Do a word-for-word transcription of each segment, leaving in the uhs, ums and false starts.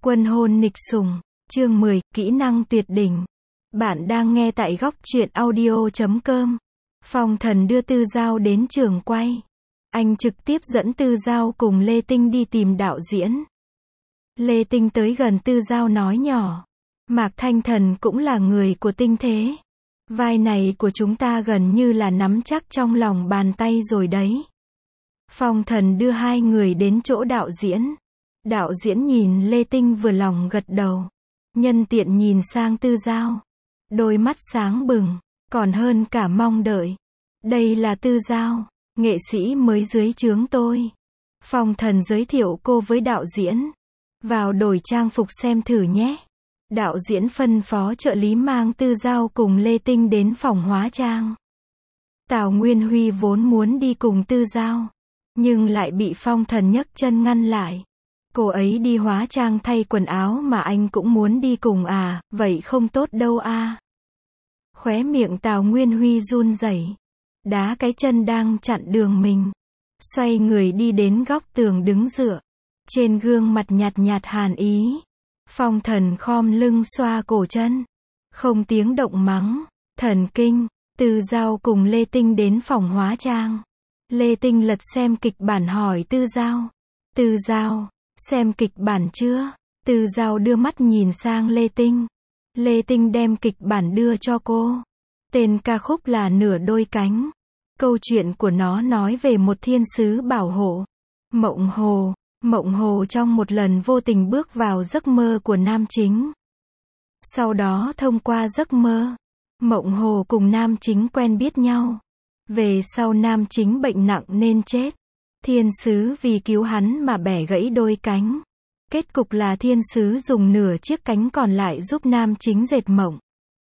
Quân hôn nịch sủng, chương mười, kỹ năng tuyệt đỉnh. Bạn đang nghe tại góc truyện audio chấm com. Phong Thần đưa Tư Giao đến trường quay. Anh trực tiếp dẫn Tư Giao cùng Lê Tinh đi tìm đạo diễn. Lê Tinh tới gần Tư Giao nói nhỏ. Mạc Thanh Thần cũng là người của Tinh thế. Vai này của chúng ta gần như là nắm chắc trong lòng bàn tay rồi đấy. Phong Thần đưa hai người đến chỗ đạo diễn. Đạo diễn nhìn Lê Tinh vừa lòng gật đầu. Nhân tiện nhìn sang Tư Giao. Đôi mắt sáng bừng, còn hơn cả mong đợi. Đây là Tư Giao, nghệ sĩ mới dưới trướng tôi. Phong Thần giới thiệu cô với đạo diễn. Vào đổi trang phục xem thử nhé. Đạo diễn phân phó trợ lý mang Tư Giao cùng Lê Tinh đến phòng hóa trang. Tào Nguyên Huy vốn muốn đi cùng Tư Giao, nhưng lại bị Phong Thần nhấc chân ngăn lại. Cô ấy đi hóa trang thay quần áo mà anh cũng muốn đi cùng à, vậy không tốt đâu à. Khóe miệng Tào Nguyên Huy run rẩy, đá cái chân đang chặn đường mình. Xoay người đi đến góc tường đứng dựa. Trên gương mặt nhạt nhạt hàn ý. Phong Thần khom lưng xoa cổ chân. Không tiếng động mắng, thần kinh. Tư Giao cùng Lê Tinh đến phòng hóa trang. Lê Tinh lật xem kịch bản hỏi Tư Giao. Tư Giao, xem kịch bản chưa? Tư Giao đưa mắt nhìn sang Lê Tinh. Lê Tinh đem kịch bản đưa cho cô. Tên ca khúc là Nửa Đôi Cánh. Câu chuyện của nó nói về một thiên sứ bảo hộ. Mộng Hồ. Mộng Hồ trong một lần vô tình bước vào giấc mơ của nam chính. Sau đó thông qua giấc mơ, Mộng Hồ cùng nam chính quen biết nhau. Về sau nam chính bệnh nặng nên chết. Thiên sứ vì cứu hắn mà bẻ gãy đôi cánh. Kết cục là thiên sứ dùng nửa chiếc cánh còn lại giúp nam chính dệt mộng.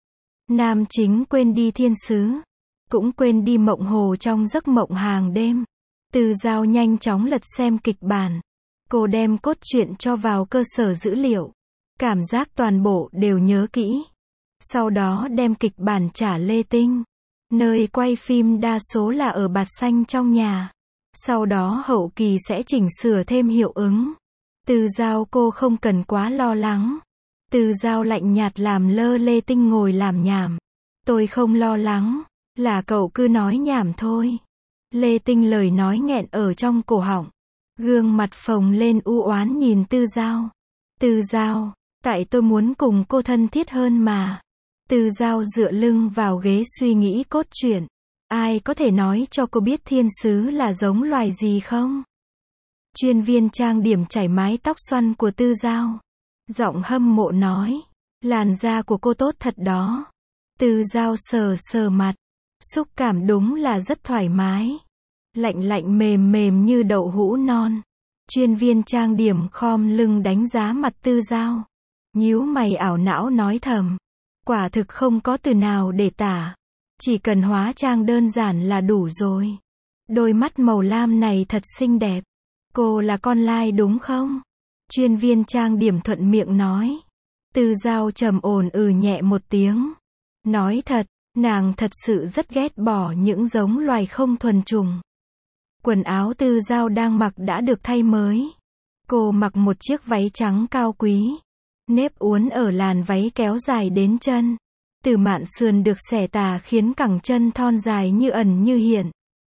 Nam chính quên đi thiên sứ, cũng quên đi Mộng Hồ trong giấc mộng hàng đêm. Tư Giao nhanh chóng lật xem kịch bản. Cô đem cốt truyện cho vào cơ sở dữ liệu. Cảm giác toàn bộ đều nhớ kỹ. Sau đó đem kịch bản trả Lê Tinh. Nơi quay phim đa số là ở Bạt Xanh trong nhà. Sau đó hậu kỳ sẽ chỉnh sửa thêm hiệu ứng. Tư Giao cô không cần quá lo lắng. Tư Giao lạnh nhạt làm lơ Lê Tinh ngồi làm nhảm. Tôi không lo lắng, là cậu cứ nói nhảm thôi. Lê Tinh lời nói nghẹn ở trong cổ họng. Gương mặt phồng lên u oán nhìn Tư Giao. Tư Giao, tại tôi muốn cùng cô thân thiết hơn mà. Tư Giao dựa lưng vào ghế suy nghĩ cốt truyện. Ai có thể nói cho cô biết thiên sứ là giống loài gì không? Chuyên viên trang điểm chải mái tóc xoăn của Tư Giao. Giọng hâm mộ nói. Làn da của cô tốt thật đó. Tư Giao sờ sờ mặt. Xúc cảm đúng là rất thoải mái. Lạnh lạnh mềm mềm như đậu hũ non. Chuyên viên trang điểm khom lưng đánh giá mặt Tư Giao. Nhíu mày ảo não nói thầm. Quả thực không có từ nào để tả. Chỉ cần hóa trang đơn giản là đủ rồi. Đôi mắt màu lam này thật xinh đẹp. Cô là con lai đúng không? Chuyên viên trang điểm thuận miệng nói. Tư Giao trầm ổn ừ nhẹ một tiếng. Nói thật, nàng thật sự rất ghét bỏ những giống loài không thuần chủng. Quần áo Tư Giao đang mặc đã được thay mới. Cô mặc một chiếc váy trắng cao quý. Nếp uốn ở làn váy kéo dài đến chân. Từ mạn sườn được xẻ tà khiến cẳng chân thon dài như ẩn như hiện.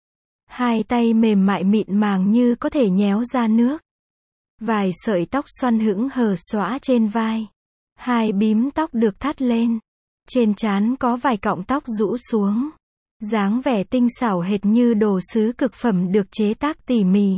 Hai tay mềm mại mịn màng như có thể nhéo ra nước. Vài sợi tóc xoăn hững hờ xõa trên vai. Hai bím tóc được thắt lên. Trên trán có vài cọng tóc rũ xuống. Dáng vẻ tinh xảo hệt như đồ sứ cực phẩm được chế tác tỉ mỉ.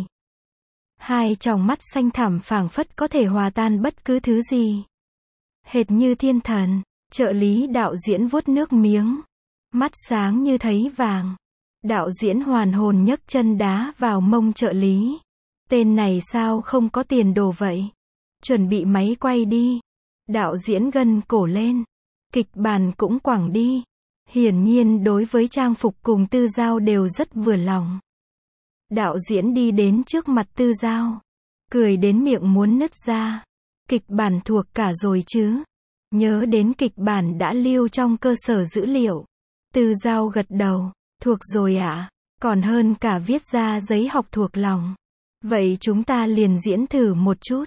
Hai tròng mắt xanh thẳm phảng phất có thể hòa tan bất cứ thứ gì. Hệt như thiên thần. Trợ lý đạo diễn vuốt nước miếng. Mắt sáng như thấy vàng. Đạo diễn hoàn hồn nhấc chân đá vào mông trợ lý. Tên này sao không có tiền đồ vậy? Chuẩn bị máy quay đi. Đạo diễn gân cổ lên. Kịch bản cũng quẳng đi. Hiển nhiên đối với trang phục cùng Tư Giao đều rất vừa lòng. Đạo diễn đi đến trước mặt Tư Giao. Cười đến miệng muốn nứt ra. Kịch bản thuộc cả rồi chứ? Nhớ đến kịch bản đã lưu trong cơ sở dữ liệu. Tư Giao gật đầu. Thuộc rồi ạ. À? Còn hơn cả viết ra giấy học thuộc lòng. Vậy chúng ta liền diễn thử một chút.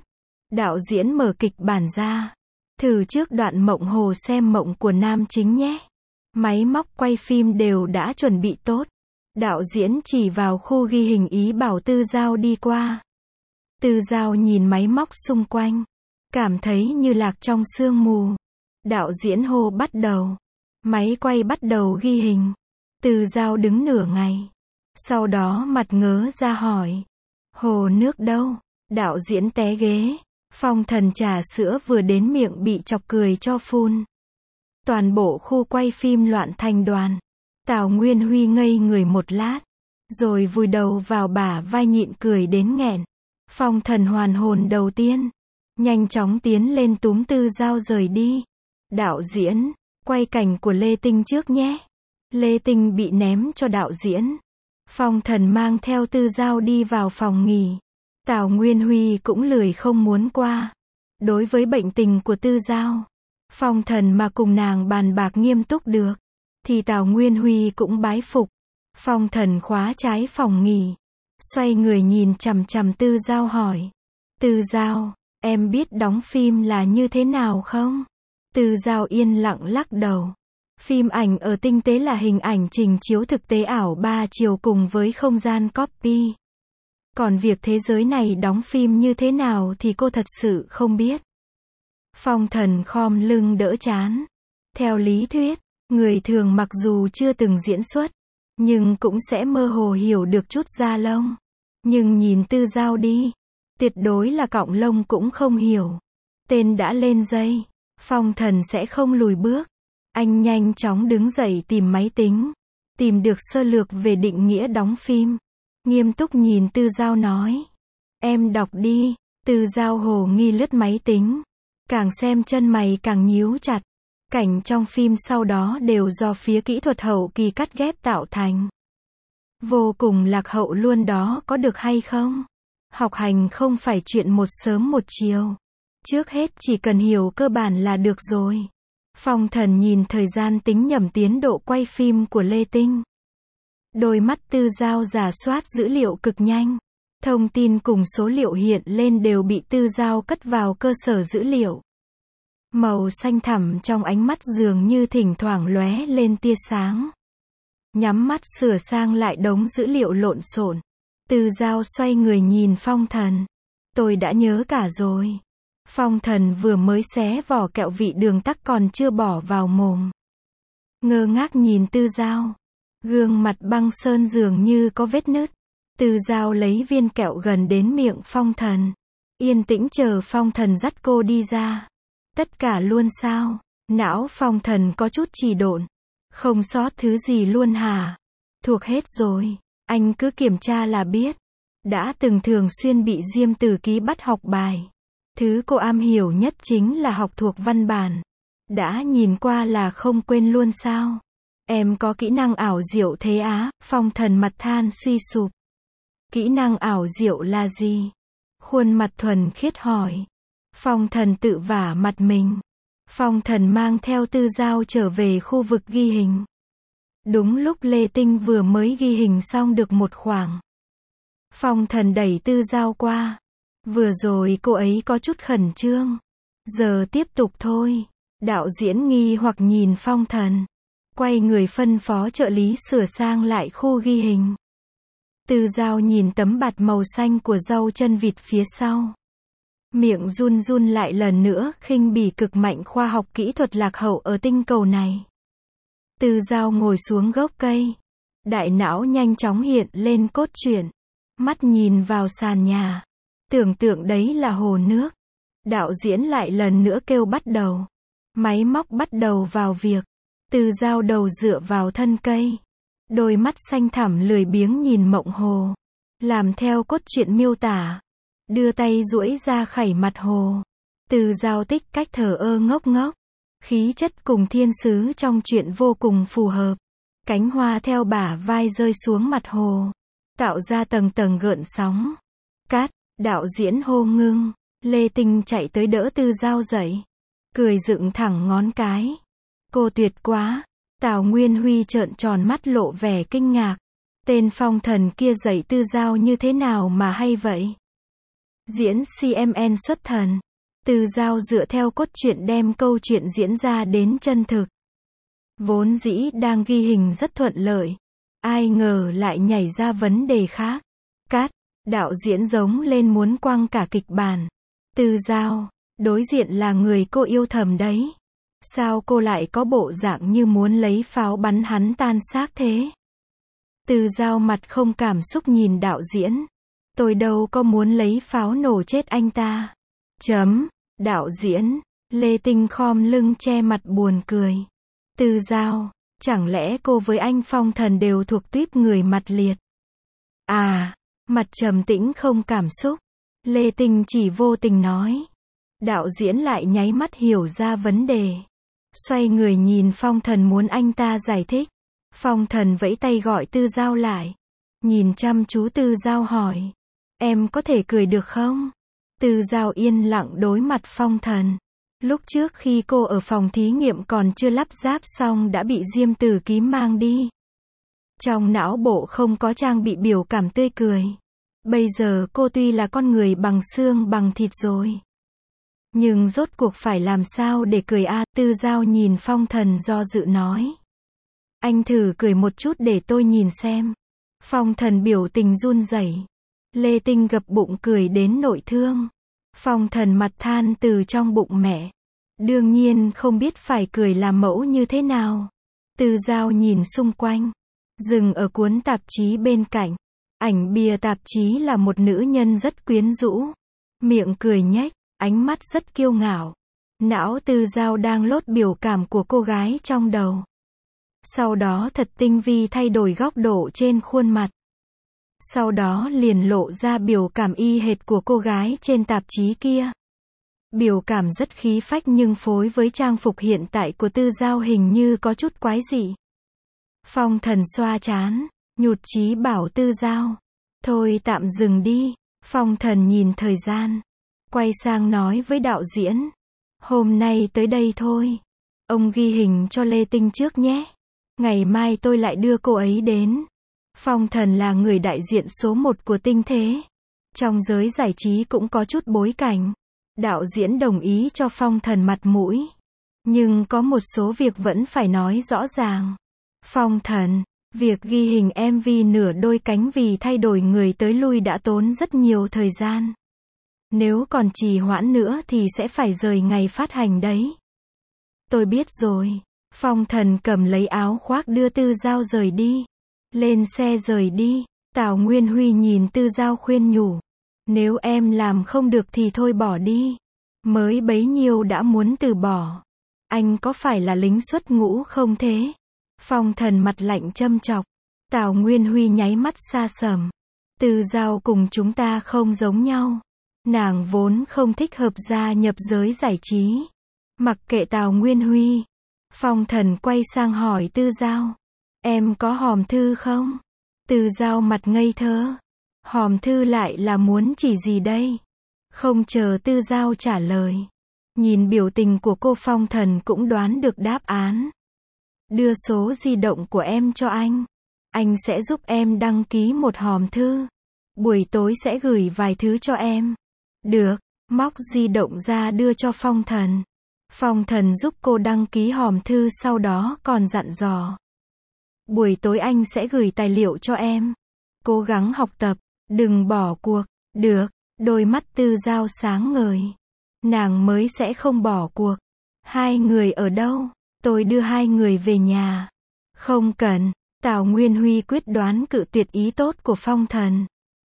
Đạo diễn mở kịch bản ra. Thử trước đoạn mộng hồ xem mộng của nam chính nhé. Máy móc quay phim đều đã chuẩn bị tốt. Đạo diễn chỉ vào khu ghi hình ý bảo Tư Dao đi qua. Tư Dao nhìn máy móc xung quanh. Cảm thấy như lạc trong sương mù. Đạo diễn hô bắt đầu. Máy quay bắt đầu ghi hình. Tư Dao đứng nửa ngày. Sau đó mặt ngớ ra hỏi. Hồ nước đâu? Đạo diễn té ghế. Phong Thần trà sữa vừa đến miệng bị chọc cười cho phun. Toàn bộ khu quay phim loạn thành đoàn. Tào Nguyên Huy ngây người một lát. Rồi vùi đầu vào bả vai nhịn cười đến nghẹn. Phong Thần hoàn hồn đầu tiên. Nhanh chóng tiến lên túm Tư Dao rời đi. Đạo diễn, quay cảnh của Lê Tinh trước nhé. Lê Tinh bị ném cho đạo diễn. Phong Thần mang theo Tư Dao đi vào phòng nghỉ. Tào Nguyên Huy cũng lười không muốn qua. Đối với bệnh tình của Tư Dao, Phong Thần mà cùng nàng bàn bạc nghiêm túc được, thì Tào Nguyên Huy cũng bái phục. Phong Thần khóa trái phòng nghỉ. Xoay người nhìn chằm chằm Tư Dao hỏi. Tư Dao, em biết đóng phim là như thế nào không? Tư Dao yên lặng lắc đầu. Phim ảnh ở tinh tế là hình ảnh trình chiếu thực tế ảo ba chiều cùng với không gian copy. Còn việc thế giới này đóng phim như thế nào thì cô thật sự không biết. Phong Thần khom lưng đỡ chán. Theo lý thuyết, người thường mặc dù chưa từng diễn xuất, nhưng cũng sẽ mơ hồ hiểu được chút da lông. Nhưng nhìn Tư Dao đi, tuyệt đối là cọng lông cũng không hiểu. Tên đã lên dây, Phong Thần sẽ không lùi bước. Anh nhanh chóng đứng dậy tìm máy tính. Tìm được sơ lược về định nghĩa đóng phim. Nghiêm túc nhìn Tư Dao nói. Em đọc đi. Tư Dao hồ nghi lướt máy tính. Càng xem chân mày càng nhíu chặt. Cảnh trong phim sau đó đều do phía kỹ thuật hậu kỳ cắt ghép tạo thành. Vô cùng lạc hậu luôn đó, có được hay không? Học hành không phải chuyện một sớm một chiều. Trước hết chỉ cần hiểu cơ bản là được rồi. Phong Thần nhìn thời gian tính nhẩm tiến độ quay phim của Lê Tinh. Đôi mắt Tư Dao rà soát dữ liệu cực nhanh. Thông tin cùng số liệu hiện lên đều bị Tư Dao cất vào cơ sở dữ liệu. Màu xanh thẳm trong ánh mắt dường như thỉnh thoảng lóe lên tia sáng. Nhắm mắt sửa sang lại đống dữ liệu lộn xộn. Tư Dao xoay người nhìn Phong Thần. Tôi đã nhớ cả rồi. Phong Thần vừa mới xé vỏ kẹo vị đường tắc còn chưa bỏ vào mồm. Ngơ ngác nhìn Tư Dao. Gương mặt băng sơn dường như có vết nứt. Tư Dao lấy viên kẹo gần đến miệng Phong Thần. Yên tĩnh chờ Phong Thần dắt cô đi ra. Tất cả luôn sao? Não Phong Thần có chút trì độn. Không sót thứ gì luôn hả? Thuộc hết rồi. Anh cứ kiểm tra là biết. Đã từng thường xuyên bị Diêm Tử Ký bắt học bài. Thứ cô am hiểu nhất chính là học thuộc văn bản. Đã nhìn qua là không quên luôn sao? Em có kỹ năng ảo diệu thế á? Phong Thần mặt than suy sụp. Kỹ năng ảo diệu là gì? Khuôn mặt thuần khiết hỏi. Phong Thần tự vả mặt mình. Phong Thần mang theo Tư Dao trở về khu vực ghi hình. Đúng lúc Lê Tinh vừa mới ghi hình xong được một khoảng. Phong Thần đẩy Tư Dao qua. Vừa rồi cô ấy có chút khẩn trương. Giờ tiếp tục thôi. Đạo diễn nghi hoặc nhìn Phong Thần. Quay người phân phó trợ lý sửa sang lại khu ghi hình. Tư Dao nhìn tấm bạt màu xanh của rau chân vịt phía sau. Miệng run run lại lần nữa, khinh bỉ cực mạnh khoa học kỹ thuật lạc hậu ở tinh cầu này. Tư Dao ngồi xuống gốc cây. Đại não nhanh chóng hiện lên cốt truyện. Mắt nhìn vào sàn nhà. Tưởng tượng đấy là hồ nước. Đạo diễn lại lần nữa kêu bắt đầu. Máy móc bắt đầu vào việc. Tư Dao đầu dựa vào thân cây. Đôi mắt xanh thẳm lười biếng nhìn mộng hồ. Làm theo cốt truyện miêu tả. Đưa tay duỗi ra khẩy mặt hồ. Tư Dao tích cách thờ ơ ngốc ngốc. Khí chất cùng thiên sứ trong truyện vô cùng phù hợp. Cánh hoa theo bả vai rơi xuống mặt hồ. Tạo ra tầng tầng gợn sóng. Cát, đạo diễn hô ngưng. Lê Tinh chạy tới đỡ Tư Dao dậy. Cười dựng thẳng ngón cái. Cô tuyệt quá. Tào Nguyên Huy trợn tròn mắt lộ vẻ kinh ngạc. Tên Phong Thần kia dạy Tư Dao như thế nào mà hay vậy? Diễn xê em en xuất thần. Tư Giao dựa theo cốt truyện đem câu chuyện diễn ra đến chân thực. Vốn dĩ đang ghi hình rất thuận lợi. Ai ngờ lại nhảy ra vấn đề khác. Cát, đạo diễn giống lên muốn quăng cả kịch bản. Tư Giao, đối diện là người cô yêu thầm đấy. Sao cô lại có bộ dạng như muốn lấy pháo bắn hắn tan xác thế? Tư Giao mặt không cảm xúc nhìn đạo diễn. Tôi đâu có muốn lấy pháo nổ chết anh ta. Chấm, đạo diễn, Lê Tinh khom lưng che mặt buồn cười. Tư Giao, chẳng lẽ cô với anh Phong Thần đều thuộc tuýp người mặt liệt? À, mặt trầm tĩnh không cảm xúc. Lê Tinh chỉ vô tình nói. Đạo diễn lại nháy mắt hiểu ra vấn đề. Xoay người nhìn Phong Thần muốn anh ta giải thích. Phong Thần vẫy tay gọi Tư Giao lại. Nhìn chăm chú Tư Giao hỏi. Em có thể cười được không? Tư Giao yên lặng đối mặt Phong Thần. Lúc trước khi cô ở phòng thí nghiệm còn chưa lắp ráp xong đã bị Diêm Tử Ký mang đi. Trong não bộ không có trang bị biểu cảm tươi cười. Bây giờ cô tuy là con người bằng xương bằng thịt rồi. Nhưng rốt cuộc phải làm sao để cười a? Tư Giao nhìn Phong Thần do dự nói. Anh thử cười một chút để tôi nhìn xem. Phong Thần biểu tình run rẩy. Lê Tinh gập bụng cười đến nội thương. Phong Thần mặt than từ trong bụng mẹ. Đương nhiên không biết phải cười làm mẫu như thế nào. Tư Giao nhìn xung quanh. Dừng ở cuốn tạp chí bên cạnh. Ảnh bìa tạp chí là một nữ nhân rất quyến rũ. Miệng cười nhếch, ánh mắt rất kiêu ngạo. Não Tư Giao đang lốt biểu cảm của cô gái trong đầu. Sau đó thật tinh vi thay đổi góc độ trên khuôn mặt. Sau đó liền lộ ra biểu cảm y hệt của cô gái trên tạp chí kia. Biểu cảm rất khí phách nhưng phối với trang phục hiện tại của Tư Giao hình như có chút quái dị. Phong Thần xoa trán, nhụt chí bảo Tư Giao. Thôi tạm dừng đi. Phong Thần nhìn thời gian. Quay sang nói với đạo diễn. Hôm nay tới đây thôi. Ông ghi hình cho Lê Tinh trước nhé. Ngày mai tôi lại đưa cô ấy đến. Phong Thần là người đại diện số một của Tinh Thế. Trong giới giải trí cũng có chút bối cảnh. Đạo diễn đồng ý cho Phong Thần mặt mũi. Nhưng có một số việc vẫn phải nói rõ ràng. Phong Thần, việc ghi hình em vê nửa đôi cánh vì thay đổi người tới lui đã tốn rất nhiều thời gian. Nếu còn trì hoãn nữa thì sẽ phải rời ngày phát hành đấy. Tôi biết rồi. Phong Thần cầm lấy áo khoác đưa Tư Giao rời đi. Lên xe rời đi. Tào Nguyên Huy nhìn Tư Giao khuyên nhủ. Nếu em làm không được thì thôi bỏ đi. Mới bấy nhiêu đã muốn từ bỏ. Anh có phải là lính xuất ngũ không thế? Phong Thần mặt lạnh châm chọc. Tào Nguyên Huy nháy mắt xa sầm. Tư Giao cùng chúng ta không giống nhau. Nàng vốn không thích hợp gia nhập giới giải trí. Mặc kệ Tào Nguyên Huy. Phong Thần quay sang hỏi Tư Giao. Em có hòm thư không? Tư Giao mặt ngây thơ. Hòm thư lại là muốn chỉ gì đây? Không chờ Tư Giao trả lời. Nhìn biểu tình của cô Phong Thần cũng đoán được đáp án. Đưa số di động của em cho anh. Anh sẽ giúp em đăng ký một hòm thư. Buổi tối sẽ gửi vài thứ cho em. Được, móc di động ra đưa cho Phong Thần. Phong Thần giúp cô đăng ký hòm thư sau đó còn dặn dò. Buổi tối anh sẽ gửi tài liệu cho em. Cố gắng học tập, đừng bỏ cuộc. Được, đôi mắt Tư Giao sáng ngời. Nàng mới sẽ không bỏ cuộc. Hai người ở đâu? Tôi đưa hai người về nhà. Không cần. Tào Nguyên Huy quyết đoán cự tuyệt ý tốt của Phong Thần.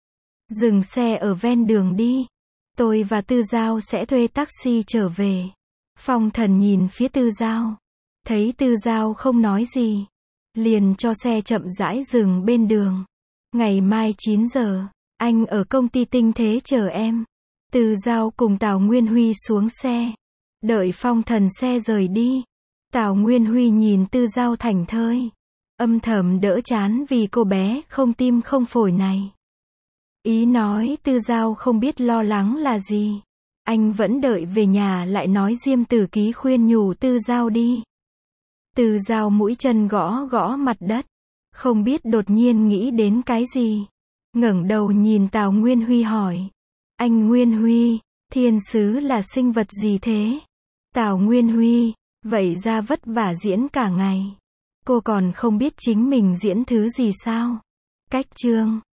Dừng xe ở ven đường đi. Tôi và Tư Giao sẽ thuê taxi trở về. Phong Thần nhìn phía Tư Giao. Thấy Tư Giao không nói gì. Liền cho xe chậm rãi dừng bên đường. Ngày mai chín giờ, anh ở công ty Tinh Thế chờ em. Tư Giao cùng Tào Nguyên Huy xuống xe. Đợi Phong Thần xe rời đi. Tào Nguyên Huy nhìn Tư Giao thảnh thơi. Âm thầm đỡ chán vì cô bé không tim không phổi này. Ý nói Tư Giao không biết lo lắng là gì. Anh vẫn đợi về nhà lại nói Diêm Tử Ký khuyên nhủ Tư Giao đi. Tư Giao mũi chân gõ gõ mặt đất. Không biết đột nhiên nghĩ đến cái gì. Ngẩng đầu nhìn Tào Nguyên Huy hỏi. Anh Nguyên Huy, Thiên sứ là sinh vật gì thế? Tào Nguyên Huy, vậy ra vất vả diễn cả ngày. Cô còn không biết chính mình diễn thứ gì sao? Cách chương